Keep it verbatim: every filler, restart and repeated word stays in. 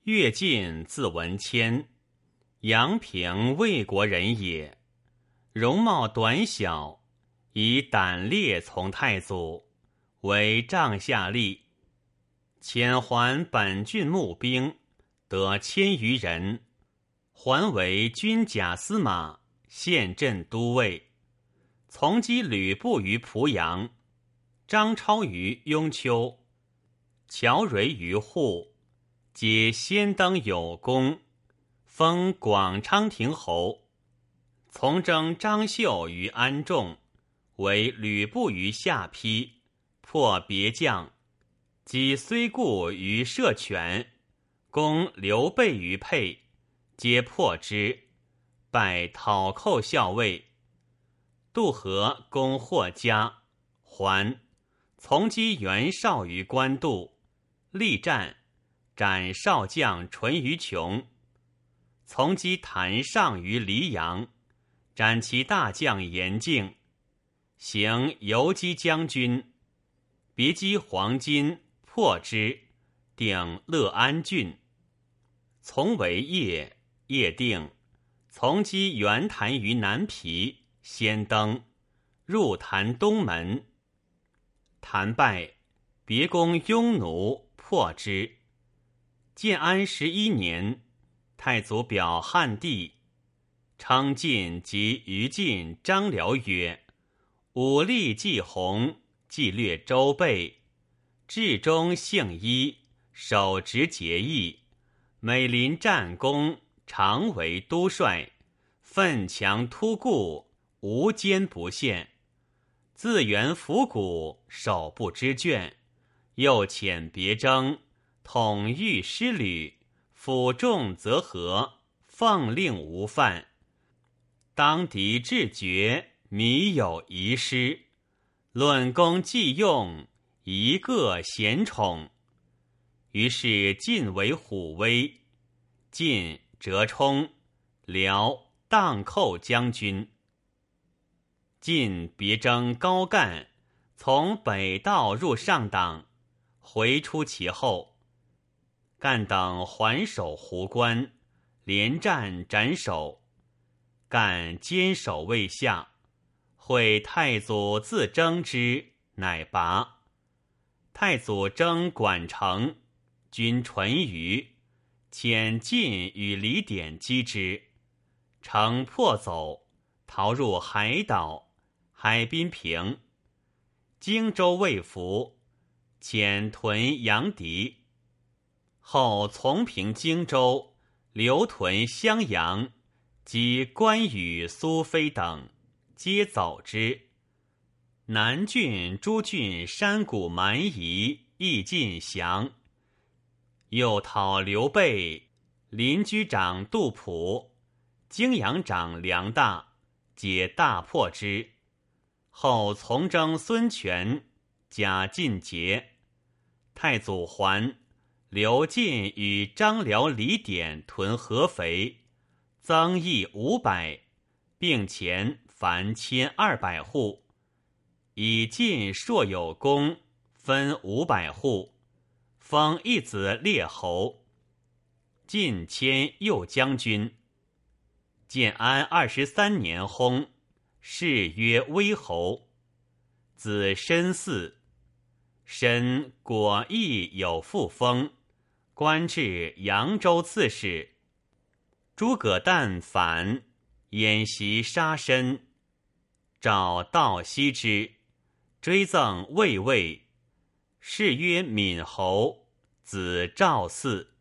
乐进字文谦，阳平魏国人也。容貌短小，以胆烈从太祖，为帐下吏。遣还本郡募兵，得千余人，还为军甲司马、县镇都尉。从击吕布于濮阳，张超于雍丘，乔蕤于户，皆先登有功，封广昌亭侯。从征张绣于安众，为吕布于下邳，破别将。击虽固于射犬，攻刘备于沛，皆破之，拜讨寇校尉。渡河攻霍家，还。从击袁绍于官渡，力战，斩少将淳于琼。从击谭尚于黎阳，斩其大将严敬，行游击将军。别击黄巾，破之，定乐安郡。从为业，业定。从击袁谭于南皮，先登，入谭东门。谭败，别攻雍奴，破之。建安十一年，太祖表汉帝，称晋及于晋、张辽曰：武力既宏，既略周备，至忠信一，守直节义，每临战功，常为都帅，奋强突固，无坚不陷。自援伏谷，手不知倦，又遣别征，统御师旅，辅众则和，奉令无犯。当敌至绝，靡有遗失。论功计用，一个贤宠。于是晋为虎威，晋折冲，辽荡寇将军。晋别征高干，从北道入上党，回出其后。干等还守壶关，连战斩首。干坚守未下，会太祖自征之，乃拔。太祖征管城，军淳于，遣晋与李典击之，城破走，逃入海岛。海滨平，荆州未服，遣屯阳翟。后从平荆州，留屯襄阳，及关羽、苏飞等，皆走之。南郡诸郡山谷蛮夷，亦尽降。又讨刘备，邻居长杜甫，荆阳长梁大，皆大破之。后从征孙权，假进节。太祖还，刘进与张辽、李典屯合肥，增邑五百，并遣凡千二百户。以晋硕有功，分五百户，封一子列侯。晋迁右将军。建安二十三年薨，谥曰威侯。子申嗣，申果亦有复封，官至扬州刺史。诸葛诞反，演习杀申，召道西之，追赠卫尉，谥曰闵侯，子赵嗣。